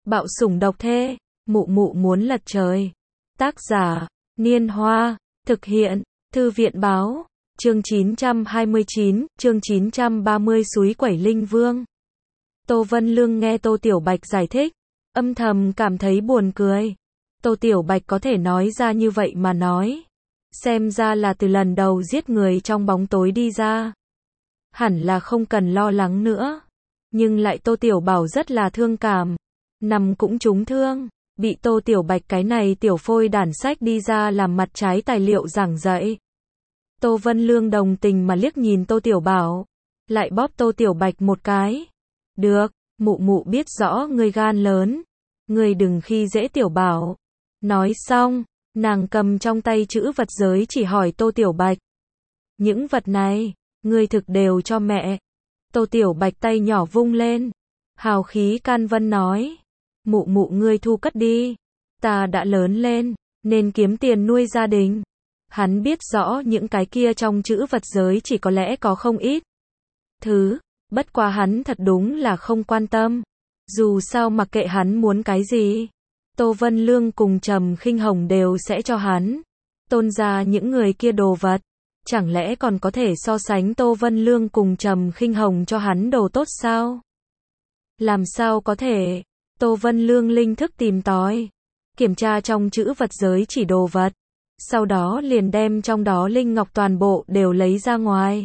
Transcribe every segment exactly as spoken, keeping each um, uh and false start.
Bạo sủng độc thê, mụ mụ muốn lật trời. Tác giả, Niên Hoa, thực hiện, Thư viện báo, chương chín trăm hai mươi chín, chương chín trăm ba mươi Súi quẩy linh vương. Tô Vân Lương nghe Tô Tiểu Bạch giải thích, âm thầm cảm thấy buồn cười. Tô Tiểu Bạch có thể nói ra như vậy mà nói. Xem ra là từ lần đầu giết người trong bóng tối đi ra. Hẳn là không cần lo lắng nữa. Nhưng lại Tô Tiểu Bảo rất là thương cảm. Nằm cũng trúng thương. Bị Tô Tiểu Bạch cái này tiểu phôi đản sách đi ra làm mặt trái tài liệu giảng dạy. Tô Vân Lương đồng tình mà liếc nhìn Tô Tiểu Bảo. Lại bóp Tô Tiểu Bạch một cái. Được, mụ mụ biết rõ ngươi gan lớn. Ngươi đừng khi dễ Tiểu Bảo. Nói xong, nàng cầm trong tay chữ vật giới chỉ hỏi Tô Tiểu Bạch. Những vật này, ngươi thực đều cho mẹ. Tô Tiểu Bạch tay nhỏ vung lên. Hào khí can vân nói. Mụ mụ ngươi thu cất đi. Ta đã lớn lên, nên kiếm tiền nuôi gia đình. Hắn biết rõ những cái kia trong chữ vật giới chỉ có lẽ có không ít thứ, bất quá hắn thật đúng là không quan tâm. Dù sao mặc kệ hắn muốn cái gì, Tô Vân Lương cùng Trầm Khinh Hồng đều sẽ cho hắn. Tôn gia những người kia đồ vật, chẳng lẽ còn có thể so sánh Tô Vân Lương cùng Trầm Khinh Hồng cho hắn đồ tốt sao? Làm sao có thể? Tô Vân Lương linh thức tìm tòi, kiểm tra trong chữ vật giới chỉ đồ vật, sau đó liền đem trong đó linh ngọc toàn bộ đều lấy ra ngoài.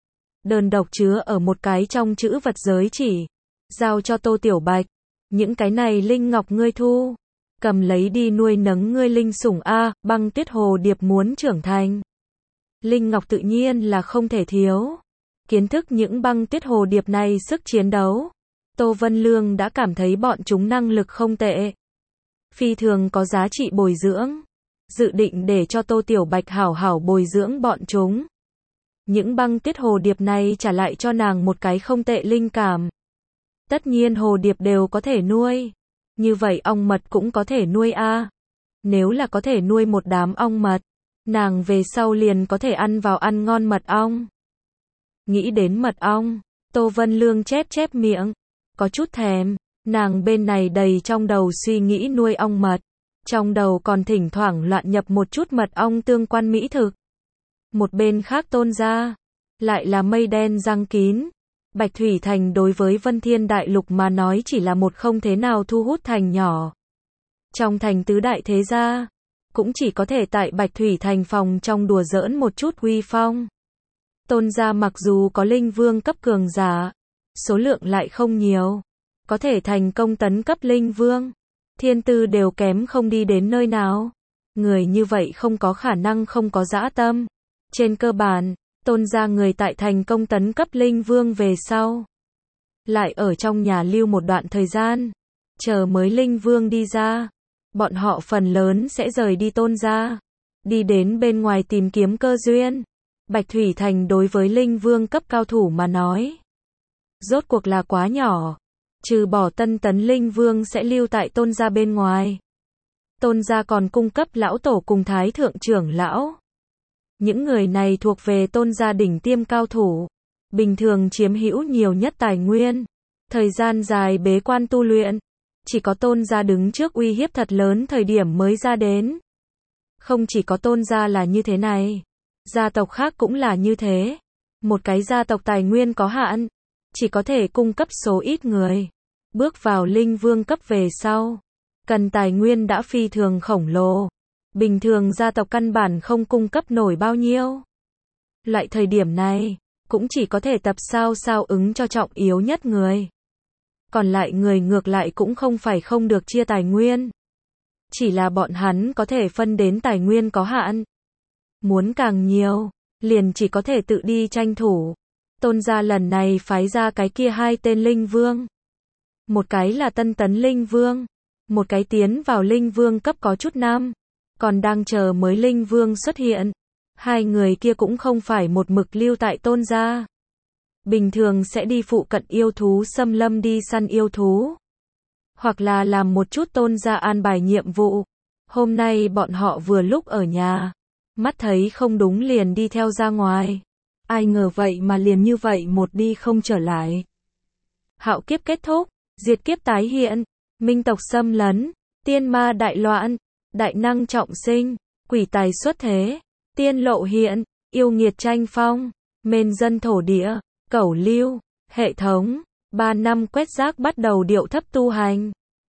Đơn độc chứa ở một cái trong chữ vật giới chỉ, giao cho Tô Tiểu Bạch. Những cái này linh ngọc ngươi thu, cầm lấy đi nuôi nấng ngươi linh sủng a, Băng Tuyết Hồ Điệp muốn trưởng thành. Linh ngọc tự nhiên là không thể thiếu. Kiến thức những Băng Tuyết Hồ Điệp này sức chiến đấu, Tô Vân Lương đã cảm thấy bọn chúng năng lực không tệ. Phi thường có giá trị bồi dưỡng. Dự định để cho Tô Tiểu Bạch hảo hảo bồi dưỡng bọn chúng. Những Băng Tuyết Hồ Điệp này trả lại cho nàng một cái không tệ linh cảm. Tất nhiên hồ điệp đều có thể nuôi. Như vậy ong mật cũng có thể nuôi a. Nếu là có thể nuôi một đám ong mật, nàng về sau liền có thể ăn vào ăn ngon mật ong. Nghĩ đến mật ong, Tô Vân Lương chép chép miệng, có chút thèm. Nàng bên này đầy trong đầu suy nghĩ nuôi ong mật, trong đầu còn thỉnh thoảng loạn nhập một chút mật ong tương quan mỹ thực. Một bên khác Tôn gia, lại là mây đen giăng kín. Bạch Thủy Thành đối với Vân Thiên Đại Lục mà nói chỉ là một không thế nào thu hút thành nhỏ. Trong thành tứ đại thế gia, cũng chỉ có thể tại Bạch Thủy Thành phòng trong đùa giỡn một chút uy phong. Tôn gia mặc dù có linh vương cấp cường giả, số lượng lại không nhiều, có thể thành công tấn cấp linh vương, thiên tư đều kém không đi đến nơi nào. Người như vậy không có khả năng không có dã tâm. Trên cơ bản, Tôn gia người tại thành công tấn cấp linh vương về sau, lại ở trong nhà lưu một đoạn thời gian, chờ mới linh vương đi ra, bọn họ phần lớn sẽ rời đi Tôn gia, đi đến bên ngoài tìm kiếm cơ duyên. Bạch Thủy Thành đối với linh vương cấp cao thủ mà nói, rốt cuộc là quá nhỏ, trừ bỏ tân tấn linh vương sẽ lưu tại Tôn gia bên ngoài. Tôn gia còn cung cấp lão tổ cùng thái thượng trưởng lão. Những người này thuộc về Tôn gia đỉnh tiêm cao thủ, bình thường chiếm hữu nhiều nhất tài nguyên, thời gian dài bế quan tu luyện, chỉ có Tôn gia đứng trước uy hiếp thật lớn thời điểm mới ra đến. Không chỉ có Tôn gia là như thế này, gia tộc khác cũng là như thế. Một cái gia tộc tài nguyên có hạn, chỉ có thể cung cấp số ít người. Bước vào linh vương cấp về sau, cần tài nguyên đã phi thường khổng lồ. Bình thường gia tộc căn bản không cung cấp nổi bao nhiêu. Loại thời điểm này, cũng chỉ có thể tập sao sao ứng cho trọng yếu nhất người. Còn lại người ngược lại cũng không phải không được chia tài nguyên. Chỉ là bọn hắn có thể phân đến tài nguyên có hạn. Muốn càng nhiều, liền chỉ có thể tự đi tranh thủ. Tôn gia lần này phái ra cái kia hai tên linh vương. Một cái là tân tấn linh vương, một cái tiến vào linh vương cấp có chút năm, còn đang chờ mới linh vương xuất hiện. Hai người kia cũng không phải một mực lưu tại Tôn gia. Bình thường sẽ đi phụ cận yêu thú xâm lâm đi săn yêu thú. Hoặc là làm một chút Tôn gia an bài nhiệm vụ. Hôm nay bọn họ vừa lúc ở nhà, mắt thấy không đúng liền đi theo ra ngoài. Ai ngờ vậy mà liền như vậy một đi không trở lại. Hạo kiếp kết thúc, diệt kiếp tái hiện. minh tộc xâm lấn, tiên ma đại loạn, đại năng trọng sinh, quỷ tài xuất thế, tiên lộ hiện, yêu nghiệt tranh phong, mên dân thổ địa, cẩu lưu, hệ thống, ba năm quét rác bắt đầu điệu thấp tu hành.